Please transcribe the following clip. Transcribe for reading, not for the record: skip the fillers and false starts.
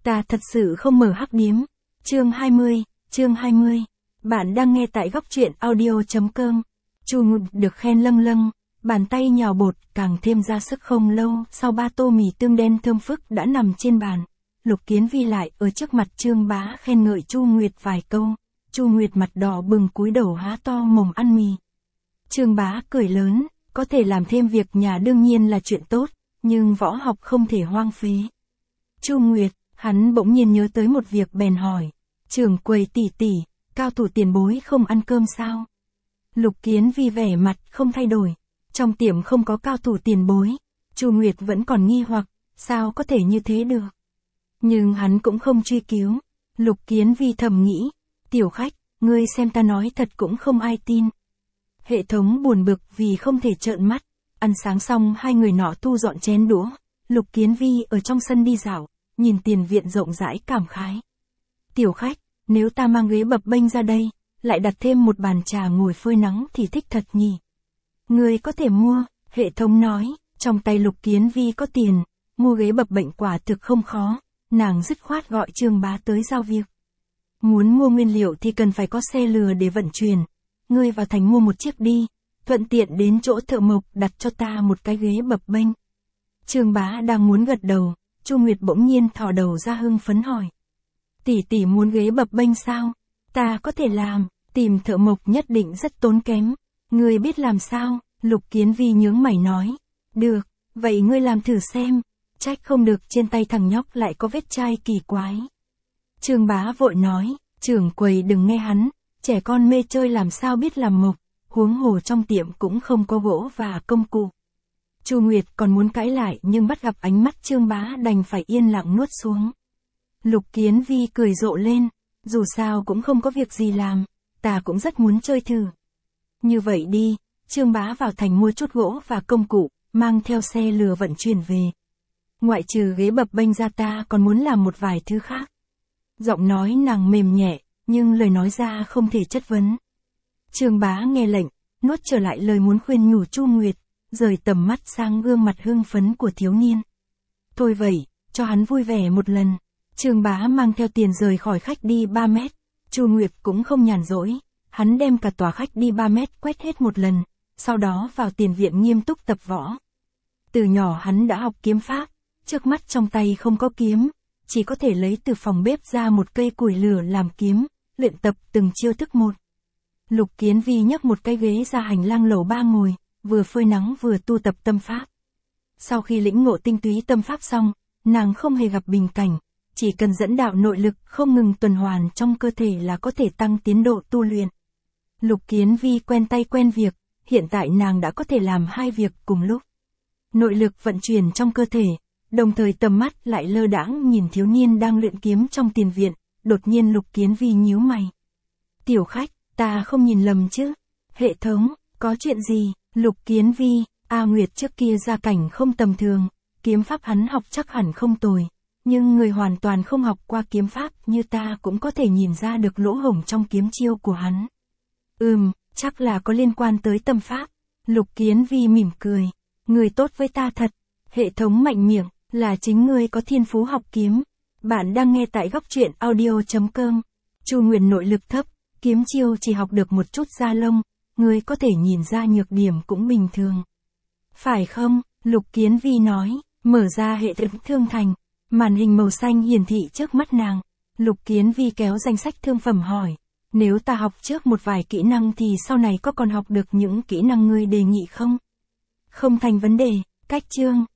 Ta thật sự không mở hắc điếm. Chương 20. Bạn đang nghe tại góc truyện audio.com. Chu Nguyệt được khen lâng lâng, bàn tay nhào bột càng thêm ra sức. Không lâu sau 3 tô mì tương đen thơm phức đã nằm trên bàn. Lục Kiến Vi lại ở trước mặt Trương Bá khen ngợi Chu Nguyệt vài câu. Chu Nguyệt mặt đỏ bừng cúi đầu há to mồm ăn mì. Trương Bá cười lớn, có thể làm thêm việc nhà đương nhiên là chuyện tốt, nhưng võ học không thể hoang phí. Chu Nguyệt, hắn bỗng nhiên nhớ tới một việc bèn hỏi, trưởng quầy tỷ, cao thủ tiền bối không ăn cơm sao? Lục Kiến Vi vẻ mặt không thay đổi, trong tiệm không có cao thủ tiền bối. Chu Nguyệt vẫn còn nghi hoặc, sao có thể như thế được? Nhưng hắn cũng không truy cứu. Lục Kiến Vi thầm nghĩ, tiểu khách, ngươi xem ta nói thật cũng không ai tin. Hệ thống buồn bực vì không thể trợn mắt. Ăn sáng xong hai người nọ thu dọn chén đũa. Lục Kiến Vi ở trong sân đi dạo, nhìn tiền viện rộng rãi cảm khái. Tiểu khách, nếu ta mang ghế bập bênh ra đây, lại đặt thêm một bàn trà ngồi phơi nắng thì thích thật nhỉ. Ngươi có thể mua, hệ thống nói, trong tay Lục Kiến Vi có tiền, mua ghế bập bênh quả thực không khó, nàng dứt khoát gọi Trương Bá tới giao việc. Muốn mua nguyên liệu thì cần phải có xe lừa để vận chuyển, ngươi vào thành mua một chiếc đi, thuận tiện đến chỗ thợ mộc đặt cho ta một cái ghế bập bênh. Trương Bá đang muốn gật đầu, Chu Nguyệt bỗng nhiên thò đầu ra hưng phấn hỏi. Tỷ muốn ghế bập bênh sao? Ta có thể làm, tìm thợ mộc nhất định rất tốn kém. Ngươi biết làm sao? Lục Kiến Vi nhướng mày nói. Được, vậy ngươi làm thử xem. Trách không được trên tay thằng nhóc lại có vết chai kỳ quái. Trương Bá vội nói, trưởng quầy đừng nghe hắn, trẻ con mê chơi làm sao biết làm mộc, huống hồ trong tiệm cũng không có gỗ và công cụ. Chu Nguyệt còn muốn cãi lại nhưng bắt gặp ánh mắt Trương Bá đành phải yên lặng nuốt xuống. Lục Kiến Vi cười rộ lên, dù sao cũng không có việc gì làm, ta cũng rất muốn chơi thử. Như vậy đi, Trương Bá vào thành mua chút gỗ và công cụ, mang theo xe lừa vận chuyển về. Ngoại trừ ghế bập bênh ra ta còn muốn làm một vài thứ khác. Giọng nói nàng mềm nhẹ, nhưng lời nói ra không thể chất vấn. Trương Bá nghe lệnh, nuốt trở lại lời muốn khuyên nhủ Chu Nguyệt, rời tầm mắt sang gương mặt hưng phấn của thiếu niên. Thôi vậy, cho hắn vui vẻ một lần. Trương Bá mang theo tiền rời khỏi khách đi 3 mét. Chu Nguyệt cũng không nhàn rỗi, hắn đem cả tòa khách đi 3 mét quét hết một lần, sau đó vào tiền viện nghiêm túc tập võ. Từ nhỏ hắn đã học kiếm pháp, trước mắt trong tay không có kiếm, chỉ có thể lấy từ phòng bếp ra một cây củi lửa làm kiếm, luyện tập từng chiêu thức một. Lục Kiến Vi nhấc một cái ghế ra hành lang lầu 3 ngồi, vừa phơi nắng vừa tu tập tâm pháp. Sau khi lĩnh ngộ tinh túy tâm pháp xong, nàng không hề gặp bình cảnh, chỉ cần dẫn đạo nội lực không ngừng tuần hoàn trong cơ thể là có thể tăng tiến độ tu luyện. Lục Kiến Vi quen tay quen việc, hiện tại nàng đã có thể làm hai việc cùng lúc. Nội lực vận chuyển trong cơ thể, đồng thời tầm mắt lại lơ đãng nhìn thiếu niên đang luyện kiếm trong tiền viện, đột nhiên Lục Kiến Vi nhíu mày. Tiểu khách, ta không nhìn lầm chứ? Hệ thống, có chuyện gì? Lục Kiến Vi, A Nguyệt trước kia gia cảnh không tầm thường, kiếm pháp hắn học chắc hẳn không tồi, nhưng người hoàn toàn không học qua kiếm pháp như ta cũng có thể nhìn ra được lỗ hổng trong kiếm chiêu của hắn. Chắc là có liên quan tới tâm pháp. Lục Kiến Vi mỉm cười, người tốt với ta thật. Hệ thống mạnh miệng, là chính ngươi có thiên phú học kiếm. Bạn đang nghe tại góc truyện audio.com. Chu Nguyệt nội lực thấp, kiếm chiêu chỉ học được một chút da lông, ngươi có thể nhìn ra nhược điểm cũng bình thường. Phải không? Lục Kiến Vi nói, mở ra hệ thống thương thành, màn hình màu xanh hiển thị trước mắt nàng. Lục Kiến Vi kéo danh sách thương phẩm hỏi, nếu ta học trước một vài kỹ năng thì sau này có còn học được những kỹ năng ngươi đề nghị không? Không thành vấn đề, cách chương.